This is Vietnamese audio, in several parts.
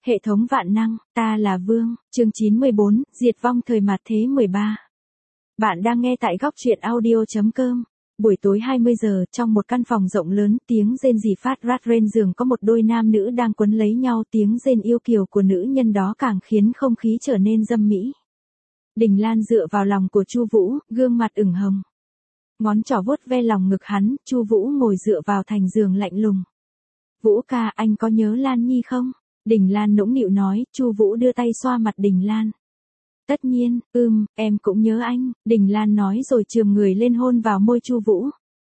Hệ thống vạn năng, ta là Vương, chương 94, diệt vong thời mạt thế 13. Bạn đang nghe tại góc truyện audio.com. Buổi tối 20 giờ, trong một căn phòng rộng lớn, tiếng rên rỉ phát rát rên giường có một đôi nam nữ đang quấn lấy nhau, tiếng rên yêu kiều của nữ nhân đó càng khiến không khí trở nên dâm mỹ. Đình Lan dựa vào lòng của Chu Vũ, gương mặt ửng hồng. Ngón trỏ vuốt ve lòng ngực hắn, Chu Vũ ngồi dựa vào thành giường lạnh lùng. Vũ ca, anh có nhớ Lan Nhi không? Đình Lan nũng nịu nói, Chu Vũ đưa tay xoa mặt Đình Lan. Tất nhiên, em cũng nhớ anh, Đình Lan nói rồi chườm người lên hôn vào môi Chu Vũ.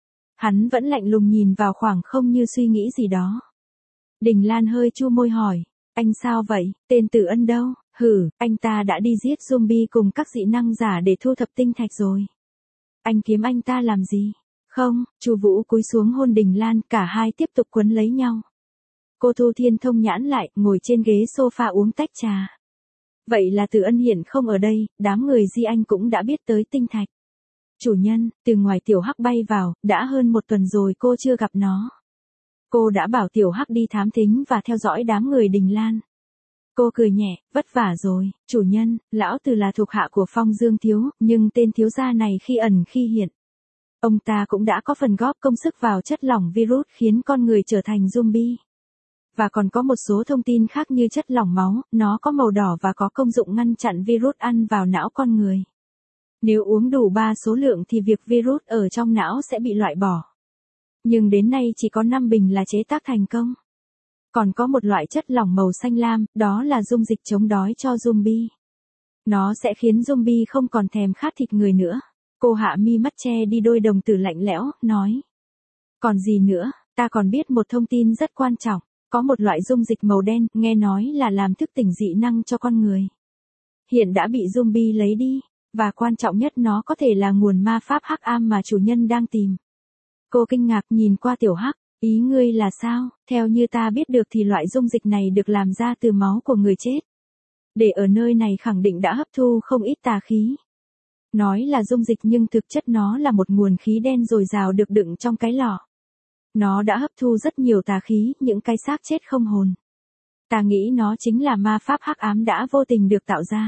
Hắn vẫn lạnh lùng nhìn vào khoảng không như suy nghĩ gì đó. Đình Lan hơi chu môi hỏi, anh sao vậy, tên Tử Ân đâu? Anh ta đã đi giết zombie cùng các dị năng giả để thu thập tinh thạch rồi. Anh kiếm anh ta làm gì? Không, Chu Vũ cúi xuống hôn Đình Lan, cả hai tiếp tục quấn lấy nhau. Cô Thu Thiên thông nhãn lại, ngồi trên ghế sofa uống tách trà. Vậy là Tử Ân hiện không ở đây, đám người Di Anh cũng đã biết tới tinh thạch. Chủ nhân, từ ngoài Tiểu Hắc bay vào, đã hơn một tuần rồi cô chưa gặp nó. Cô đã bảo Tiểu Hắc đi thám thính và theo dõi đám người Đình Lan. Cô cười nhẹ, vất vả rồi, chủ nhân, lão tử là thuộc hạ của Phong Dương Thiếu, nhưng tên thiếu gia này khi ẩn khi hiện. Ông ta cũng đã có phần góp công sức vào chất lỏng virus khiến con người trở thành zombie. Và còn có một số thông tin khác như chất lỏng máu, nó có màu đỏ và có công dụng ngăn chặn virus ăn vào não con người. Nếu uống đủ 3 số lượng thì việc virus ở trong não sẽ bị loại bỏ. Nhưng đến nay chỉ có 5 bình là chế tác thành công. Còn có một loại chất lỏng màu xanh lam, đó là dung dịch chống đói cho zombie. Nó sẽ khiến zombie không còn thèm khát thịt người nữa. Cô hạ mi mắt che đi đôi đồng tử lạnh lẽo, nói. Còn gì nữa, ta còn biết một thông tin rất quan trọng. Có một loại dung dịch màu đen, nghe nói là làm thức tỉnh dị năng cho con người. Hiện đã bị zombie lấy đi, và quan trọng nhất nó có thể là nguồn ma pháp hắc ám mà chủ nhân đang tìm. Cô kinh ngạc nhìn qua Tiểu Hắc, ý ngươi là sao? Theo như ta biết được thì loại dung dịch này được làm ra từ máu của người chết. Để ở nơi này khẳng định đã hấp thu không ít tà khí. Nói là dung dịch nhưng thực chất nó là một nguồn khí đen dồi dào được đựng trong cái lọ. Nó đã hấp thu rất nhiều tà khí, những cái xác chết không hồn. Ta nghĩ nó chính là ma pháp hắc ám đã vô tình được tạo ra.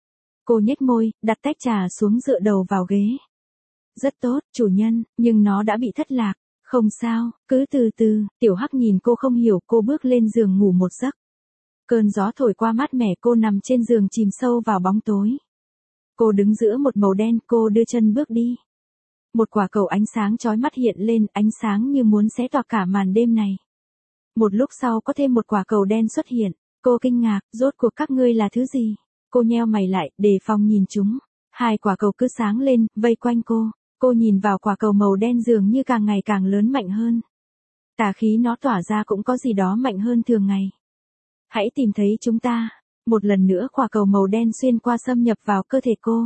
Cô nhếch môi, đặt tách trà xuống dựa đầu vào ghế. Rất tốt, chủ nhân, nhưng nó đã bị thất lạc. Không sao, cứ từ từ, Tiểu Hắc nhìn cô không hiểu, cô bước lên giường ngủ một giấc. Cơn gió thổi qua mát mẻ, cô nằm trên giường chìm sâu vào bóng tối. Cô đứng giữa một màu đen, cô đưa chân bước đi. Một quả cầu ánh sáng chói mắt hiện lên, ánh sáng như muốn xé toạc cả màn đêm này. Một lúc sau có thêm một quả cầu đen xuất hiện. Cô kinh ngạc, rốt cuộc các ngươi là thứ gì? Cô nheo mày lại, đề phòng nhìn chúng. 2 quả cầu cứ sáng lên, vây quanh cô. Cô nhìn vào quả cầu màu đen dường như càng ngày càng lớn mạnh hơn. Tà khí nó tỏa ra cũng có gì đó mạnh hơn thường ngày. Hãy tìm thấy chúng ta. Một lần nữa quả cầu màu đen xuyên qua xâm nhập vào cơ thể cô.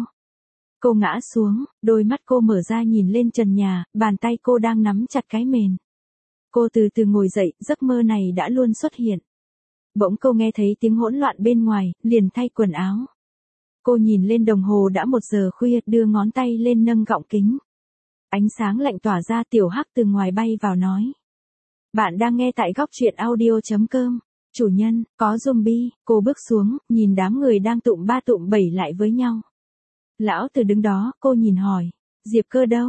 Cô ngã xuống, đôi mắt cô mở ra nhìn lên trần nhà, bàn tay cô đang nắm chặt cái mền. Cô từ từ ngồi dậy, giấc mơ này đã luôn xuất hiện. Bỗng cô nghe thấy tiếng hỗn loạn bên ngoài, liền thay quần áo. Cô nhìn lên đồng hồ đã 1 giờ khuya, đưa ngón tay lên nâng gọng kính. Ánh sáng lạnh tỏa ra, Tiểu Hắc từ ngoài bay vào nói. Bạn đang nghe tại góc truyện audio.com. Chủ nhân, có zombie, cô bước xuống, nhìn đám người đang tụm 3 tụm 7 lại với nhau. Lão Tử đứng đó, cô nhìn hỏi. Diệp Cơ đâu?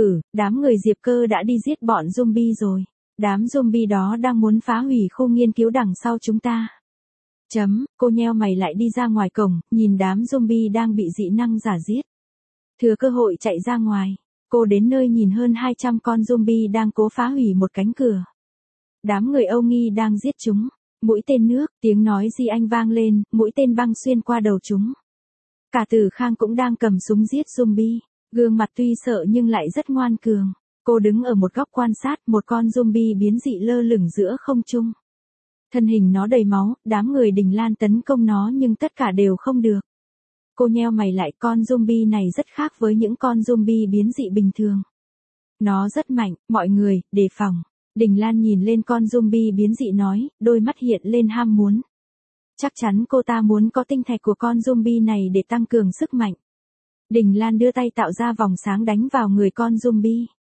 Đám người Diệp Cơ đã đi giết bọn zombie rồi. Đám zombie đó đang muốn phá hủy khu nghiên cứu đằng sau chúng ta. Cô nheo mày lại đi ra ngoài cổng, nhìn đám zombie đang bị dị năng giả giết. Thừa cơ hội chạy ra ngoài. Cô đến nơi nhìn hơn 200 con zombie đang cố phá hủy một cánh cửa. Đám người Âu Nghi đang giết chúng. Mũi tên nước, tiếng nói Di Anh vang lên, mũi tên băng xuyên qua đầu chúng. Cả Tử Khang cũng đang cầm súng giết zombie. Gương mặt tuy sợ nhưng lại rất ngoan cường. Cô đứng ở một góc quan sát, một con zombie biến dị lơ lửng giữa không trung. Thân hình nó đầy máu, đám người Đình Lan tấn công nó nhưng tất cả đều không được. Cô nheo mày lại, con zombie này rất khác với những con zombie biến dị bình thường. Nó rất mạnh, mọi người, đề phòng. Đình Lan nhìn lên con zombie biến dị nói, đôi mắt hiện lên ham muốn. Chắc chắn cô ta muốn có tinh thạch của con zombie này để tăng cường sức mạnh. Đình Lan đưa tay tạo ra vòng sáng đánh vào người con zombie.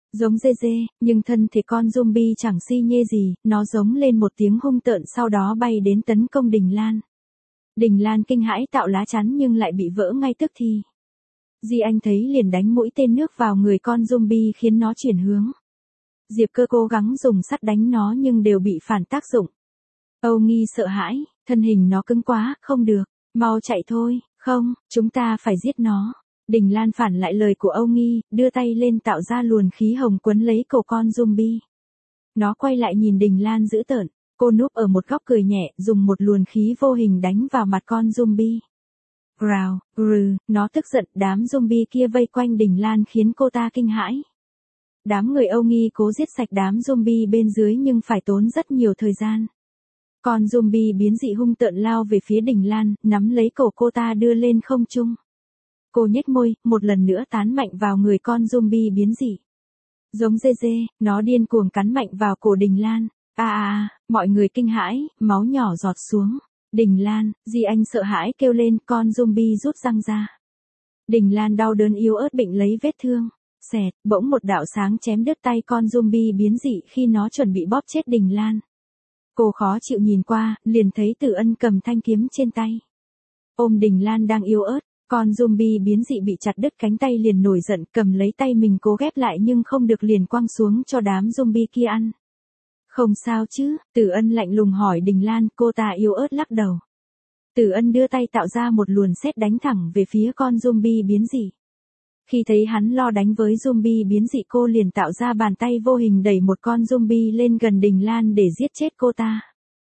Giống dê dê, nhưng thân thể con zombie chẳng si nhê gì, nó giống lên một tiếng hung tợn sau đó bay đến tấn công Đình Lan. Đình Lan kinh hãi tạo lá chắn nhưng lại bị vỡ ngay tức thì. Di Anh thấy liền đánh mũi tên nước vào người con zombie khiến nó chuyển hướng. Diệp Cơ cố gắng dùng sắt đánh nó nhưng đều bị phản tác dụng. Âu Nghi sợ hãi, thân hình nó cứng quá, không được, mau chạy thôi, không, chúng ta phải giết nó. Đình Lan phản lại lời của Âu Nghi, đưa tay lên tạo ra luồng khí hồng quấn lấy cổ con zombie. Nó quay lại nhìn Đình Lan dữ tợn, cô núp ở một góc cười nhẹ, dùng một luồng khí vô hình đánh vào mặt con zombie. Rào, nó tức giận, đám zombie kia vây quanh Đình Lan khiến cô ta kinh hãi. Đám người Âu Nghi cố giết sạch đám zombie bên dưới nhưng phải tốn rất nhiều thời gian. Con zombie biến dị hung tợn lao về phía Đình Lan, nắm lấy cổ cô ta đưa lên không trung. Cô nhếch môi, một lần nữa tán mạnh vào người con zombie biến dị. Giống dê dê, nó điên cuồng cắn mạnh vào cổ Đình Lan. Mọi người kinh hãi, máu nhỏ giọt xuống. Đình Lan, Di Anh sợ hãi kêu lên, con zombie rút răng ra. Đình Lan đau đớn yếu ớt bịnh lấy vết thương. Xẹt, bỗng một đạo sáng chém đứt tay con zombie biến dị khi nó chuẩn bị bóp chết Đình Lan. Cô khó chịu nhìn qua, liền thấy Tử Ân cầm thanh kiếm trên tay. Ôm Đình Lan đang yếu ớt, con zombie biến dị bị chặt đứt cánh tay liền nổi giận cầm lấy tay mình cố ghép lại nhưng không được liền quăng xuống cho đám zombie kia ăn. Không sao chứ, Tử Ân lạnh lùng hỏi Đình Lan, cô ta yếu ớt lắc đầu. Tử Ân đưa tay tạo ra một luồng sét đánh thẳng về phía con zombie biến dị. Khi thấy hắn lo đánh với zombie biến dị cô liền tạo ra bàn tay vô hình đẩy một con zombie lên gần Đình Lan để giết chết cô ta.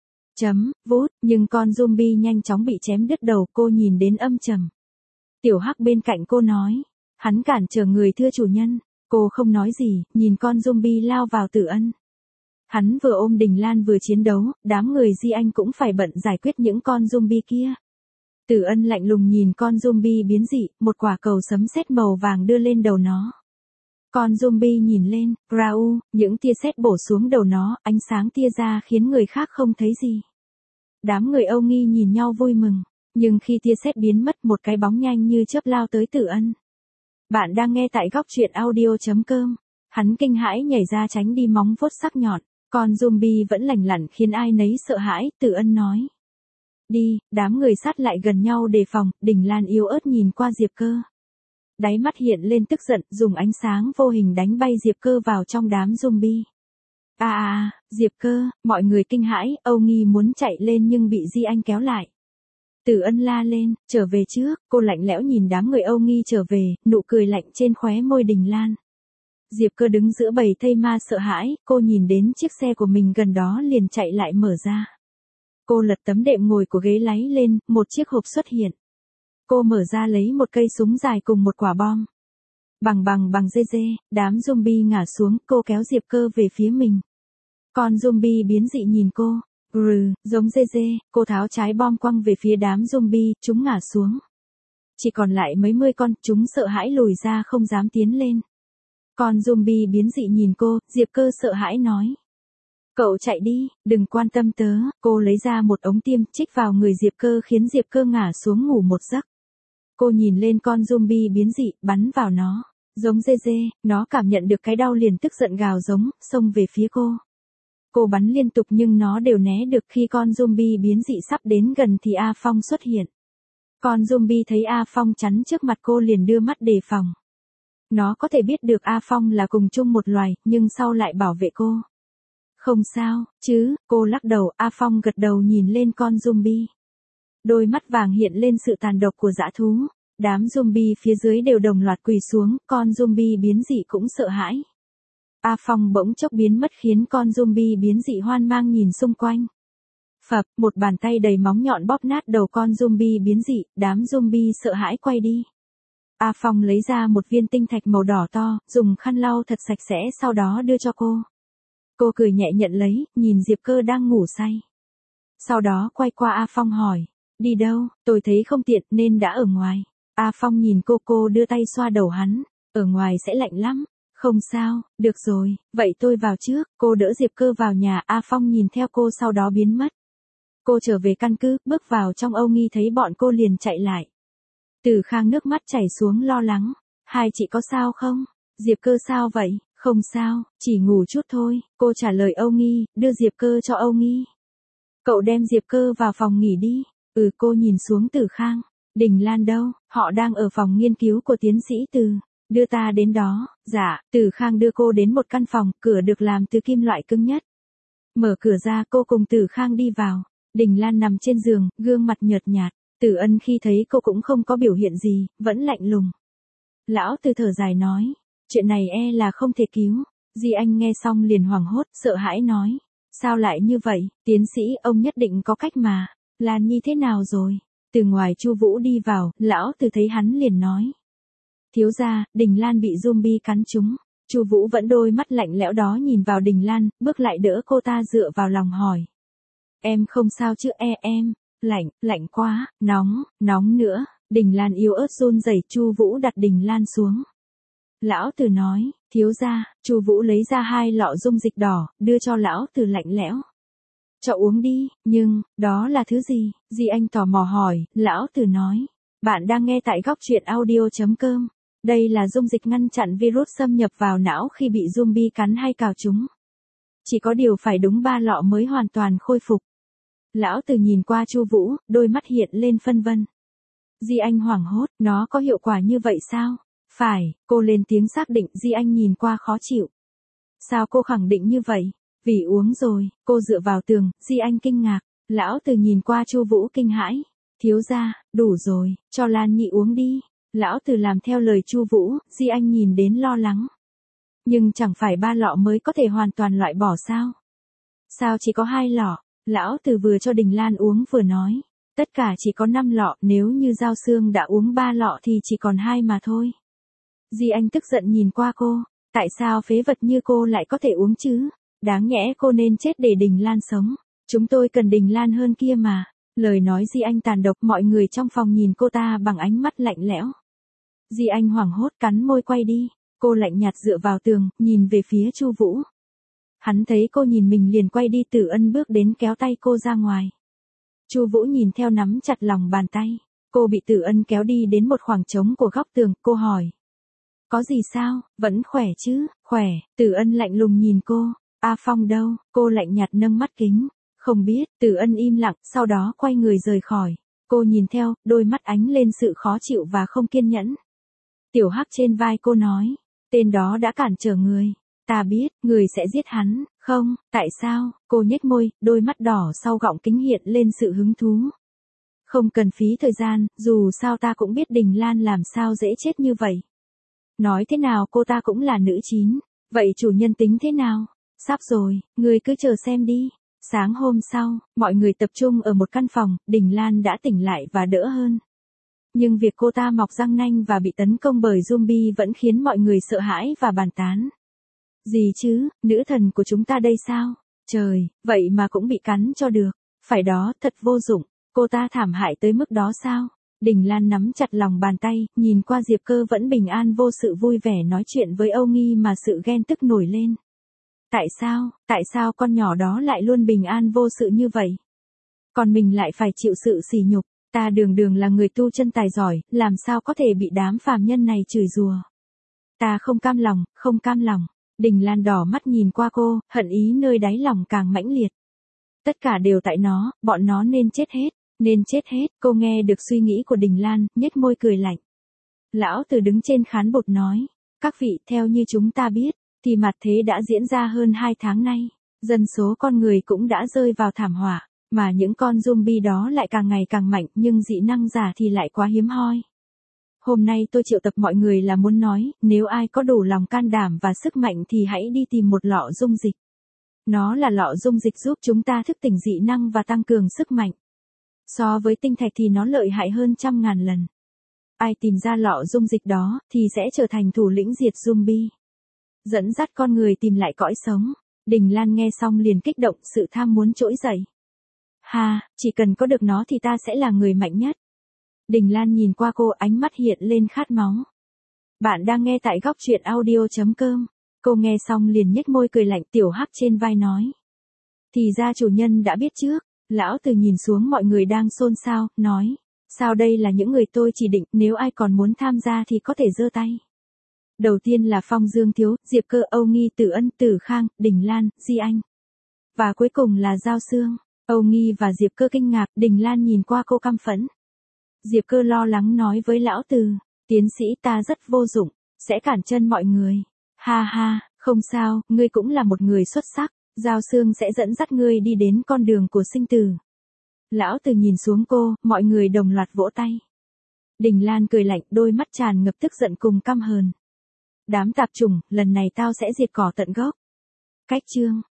Vút, nhưng con zombie nhanh chóng bị chém đứt đầu, cô nhìn đến âm trầm. Tiểu Hắc bên cạnh cô nói, hắn cản trở người thưa chủ nhân, cô không nói gì, nhìn con zombie lao vào Tử Ân. Hắn vừa ôm Đình Lan vừa chiến đấu, đám người Di Anh cũng phải bận giải quyết những con zombie kia. Tử Ân lạnh lùng nhìn con zombie biến dị, một quả cầu sấm sét màu vàng đưa lên đầu nó. Con zombie nhìn lên, những tia sét bổ xuống đầu nó, ánh sáng tia ra khiến người khác không thấy gì. Đám người Âu Nghi nhìn nhau vui mừng, nhưng khi tia sét biến mất một cái bóng nhanh như chớp lao tới Tử Ân. Bạn đang nghe tại góc truyện audio.com. Hắn kinh hãi nhảy ra tránh đi móng vuốt sắc nhọn, con zombie vẫn lành lặn khiến ai nấy sợ hãi, Tử Ân nói. Đi, đám người sát lại gần nhau đề phòng, Đình Lan yếu ớt nhìn qua Diệp Cơ. Đáy mắt hiện lên tức giận, dùng ánh sáng vô hình đánh bay Diệp Cơ vào trong đám zombie. Diệp Cơ, mọi người kinh hãi, Âu Nghi muốn chạy lên nhưng bị Di Anh kéo lại. Tử Ân la lên, trở về trước, cô lạnh lẽo nhìn đám người Âu Nghi trở về, nụ cười lạnh trên khóe môi Đình Lan. Diệp Cơ đứng giữa bầy thây ma sợ hãi, cô nhìn đến chiếc xe của mình gần đó liền chạy lại mở ra. Cô lật tấm đệm ngồi của ghế lái lên, một chiếc hộp xuất hiện. Cô mở ra lấy một cây súng dài cùng một quả bom. Bằng dê dê, đám zombie ngã xuống, cô kéo Diệp Cơ về phía mình. Con zombie biến dị nhìn cô, giống dê dê, cô tháo trái bom quăng về phía đám zombie, chúng ngã xuống. Chỉ còn lại mấy mươi con, chúng sợ hãi lùi ra không dám tiến lên. Con zombie biến dị nhìn cô, Diệp Cơ sợ hãi nói. Cậu chạy đi, đừng quan tâm tớ, cô lấy ra một ống tiêm chích vào người Diệp Cơ khiến Diệp Cơ ngã xuống ngủ một giấc. Cô nhìn lên con zombie biến dị, bắn vào nó, giống dê dê, nó cảm nhận được cái đau liền tức giận gào giống, xông về phía cô. Cô bắn liên tục nhưng nó đều né được khi con zombie biến dị sắp đến gần thì A Phong xuất hiện. Con zombie thấy A Phong chắn trước mặt cô liền đưa mắt đề phòng. Nó có thể biết được A Phong là cùng chung một loài, nhưng sau lại bảo vệ cô. Không sao, chứ, cô lắc đầu, A Phong gật đầu nhìn lên con zombie. Đôi mắt vàng hiện lên sự tàn độc của dã thú, đám zombie phía dưới đều đồng loạt quỳ xuống, con zombie biến dị cũng sợ hãi. A Phong bỗng chốc biến mất khiến con zombie biến dị hoang mang nhìn xung quanh. Phập, một bàn tay đầy móng nhọn bóp nát đầu con zombie biến dị, đám zombie sợ hãi quay đi. A Phong lấy ra một viên tinh thạch màu đỏ to, dùng khăn lau thật sạch sẽ sau đó đưa cho cô. Cô cười nhẹ nhận lấy, nhìn Diệp Cơ đang ngủ say. Sau đó quay qua A Phong hỏi, đi đâu, tôi thấy không tiện nên đã ở ngoài. A Phong nhìn cô đưa tay xoa đầu hắn, ở ngoài sẽ lạnh lắm. Không sao, được rồi, vậy tôi vào trước, cô đỡ Diệp Cơ vào nhà, A Phong nhìn theo cô sau đó biến mất. Cô trở về căn cứ, bước vào trong Âu Nghi thấy bọn cô liền chạy lại. Từ Khang nước mắt chảy xuống lo lắng, hai chị có sao không? Diệp Cơ sao vậy? Không sao, chỉ ngủ chút thôi, cô trả lời Âu Nghi, đưa Diệp Cơ cho Âu Nghi. Cậu đem Diệp Cơ vào phòng nghỉ đi. Cô nhìn xuống Tử Khang. Đình Lan đâu? Họ đang ở phòng nghiên cứu của tiến sĩ Từ. Đưa ta đến đó. Dạ, Tử Khang đưa cô đến một căn phòng, cửa được làm từ kim loại cứng nhất. Mở cửa ra, cô cùng Tử Khang đi vào. Đình Lan nằm trên giường, gương mặt nhợt nhạt. Tử Ân khi thấy cô cũng không có biểu hiện gì, vẫn lạnh lùng. Lão Từ thở dài nói, chuyện này là không thể cứu. Di Anh nghe xong liền hoảng hốt, sợ hãi nói. Sao lại như vậy, tiến sĩ, ông nhất định có cách mà. Lan Nhi thế nào rồi? Từ ngoài Chu Vũ đi vào, lão Từ thấy hắn liền nói. Thiếu gia, Đình Lan bị zombie cắn trúng. Chu Vũ vẫn đôi mắt lạnh lẽo đó nhìn vào Đình Lan, bước lại đỡ cô ta dựa vào lòng hỏi. Em không sao chứ em? Lạnh quá, nóng nữa. Đình Lan yếu ớt run rẩy. Chu Vũ đặt Đình Lan xuống. Lão Từ nói, thiếu gia. Chu Vũ lấy ra 2 lọ dung dịch đỏ, đưa cho lão Từ lạnh lẽo. Cho uống đi, nhưng, đó là thứ gì? Di Anh tò mò hỏi, lão Từ nói. Bạn đang nghe tại góc truyện audio.com. Đây là dung dịch ngăn chặn virus xâm nhập vào não khi bị zombie cắn hay cào trúng. Chỉ có điều phải đúng 3 lọ mới hoàn toàn khôi phục. Lão Từ nhìn qua Chu Vũ, đôi mắt hiện lên phân vân. Di Anh hoảng hốt, nó có hiệu quả như vậy sao? Phải, cô lên tiếng xác định. Di Anh nhìn qua khó chịu. Sao cô khẳng định như vậy? Vì uống rồi, cô dựa vào tường. Di Anh kinh ngạc. Lão Từ nhìn qua Chu Vũ kinh hãi. Thiếu gia, đủ rồi, cho Lan Nhi uống đi. Lão Từ làm theo lời Chu Vũ. Di Anh nhìn đến lo lắng. Nhưng chẳng phải 3 lọ mới có thể hoàn toàn loại bỏ sao? Sao chỉ có 2 lọ? Lão Từ vừa cho Đình Lan uống vừa nói. Tất cả chỉ có 5 lọ, nếu như Giao Sương đã uống 3 lọ thì chỉ còn 2 mà thôi. Di Anh tức giận nhìn qua cô. Tại sao phế vật như cô lại có thể uống chứ? Đáng nhẽ cô nên chết để Đình Lan sống. Chúng tôi cần Đình Lan hơn kia mà. Lời nói Di Anh tàn độc. Mọi người trong phòng nhìn cô ta bằng ánh mắt lạnh lẽo. Di Anh hoảng hốt cắn môi quay đi. Cô lạnh nhạt dựa vào tường, nhìn về phía Chu Vũ. Hắn thấy cô nhìn mình liền quay đi. Tử Ân bước đến kéo tay cô ra ngoài. Chu Vũ nhìn theo nắm chặt lòng bàn tay. Cô bị Tử Ân kéo đi đến một khoảng trống của góc tường. Cô hỏi. Có gì sao, vẫn khỏe chứ? Khỏe. Tử Ân lạnh lùng nhìn cô. A Phong đâu? Cô lạnh nhạt nâng mắt kính. Không biết. Tử Ân im lặng, sau đó quay người rời khỏi. Cô nhìn theo, đôi mắt ánh lên sự khó chịu và không kiên nhẫn. Tiểu Hắc trên vai cô nói. Tên đó đã cản trở người. Ta biết, người sẽ giết hắn. Không, tại sao? Cô nhếch môi, đôi mắt đỏ sau gọng kính hiện lên sự hứng thú. Không cần phí thời gian, dù sao ta cũng biết Đình Lan làm sao dễ chết như vậy. Nói thế nào cô ta cũng là nữ chín. Vậy chủ nhân tính thế nào? Sắp rồi, người cứ chờ xem đi. Sáng hôm sau, mọi người tập trung ở một căn phòng. Đình Lan đã tỉnh lại và đỡ hơn. Nhưng việc cô ta mọc răng nanh và bị tấn công bởi zombie vẫn khiến mọi người sợ hãi và bàn tán. Gì chứ, nữ thần của chúng ta đây sao? Trời, vậy mà cũng bị cắn cho được. Phải đó, thật vô dụng. Cô ta thảm hại tới mức đó sao? Đình Lan nắm chặt lòng bàn tay, nhìn qua Diệp Cơ vẫn bình an vô sự vui vẻ nói chuyện với Âu Nghi mà sự ghen tức nổi lên. Tại sao con nhỏ đó lại luôn bình an vô sự như vậy? Còn mình lại phải chịu sự sỉ nhục. Ta đường là người tu chân tài giỏi, làm sao có thể bị đám phàm nhân này chửi rủa? Ta không cam lòng. Đình Lan đỏ mắt nhìn qua cô, hận ý nơi đáy lòng càng mãnh liệt. Tất cả đều tại nó, bọn nó nên chết hết. Cô nghe được suy nghĩ của Đình Lan, nhếch môi cười lạnh. Lão Từ đứng trên khán bột nói. Các vị, theo như chúng ta biết, thì mặt thế đã diễn ra hơn 2 tháng nay. Dân số con người cũng đã rơi vào thảm họa. Mà những con zombie đó lại càng ngày càng mạnh, nhưng dị năng giả thì lại quá hiếm hoi. Hôm nay tôi triệu tập mọi người là muốn nói, nếu ai có đủ lòng can đảm và sức mạnh thì hãy đi tìm một lọ dung dịch. Nó là lọ dung dịch giúp chúng ta thức tỉnh dị năng và tăng cường sức mạnh. So với tinh thạch thì nó lợi hại hơn 100.000 lần. Ai tìm ra lọ dung dịch đó, thì sẽ trở thành thủ lĩnh diệt zombie. Dẫn dắt con người tìm lại cõi sống. Đình Lan nghe xong liền kích động, sự tham muốn trỗi dậy. Chỉ cần có được nó thì ta sẽ là người mạnh nhất. Đình Lan nhìn qua cô, ánh mắt hiện lên khát máu. Bạn đang nghe tại góc truyện audio.com. Cô nghe xong liền nhếch môi cười lạnh. Tiểu Hắc trên vai nói. Thì ra chủ nhân đã biết trước. Lão Từ nhìn xuống mọi người đang xôn xao, nói. Sao đây là những người tôi chỉ định, nếu ai còn muốn tham gia thì có thể giơ tay. Đầu tiên là Phong Dương Thiếu, Diệp Cơ, Âu Nghi, Tử Ân, Tử Khang, Đình Lan, Di Anh. Và cuối cùng là Giao Sương. Âu Nghi và Diệp Cơ kinh ngạc, Đình Lan nhìn qua cô căm phẫn. Diệp Cơ lo lắng nói với lão Từ, tiến sĩ ta rất vô dụng, sẽ cản chân mọi người. Ha ha, không sao, ngươi cũng là một người xuất sắc, Giao Sương sẽ dẫn dắt ngươi đi đến con đường của sinh tử. Lão Từ nhìn xuống cô, mọi người đồng loạt vỗ tay. Đình Lan cười lạnh, đôi mắt tràn ngập tức giận cùng căm hờn. Đám tạp chủng, lần này tao sẽ diệt cỏ tận gốc. Cách chương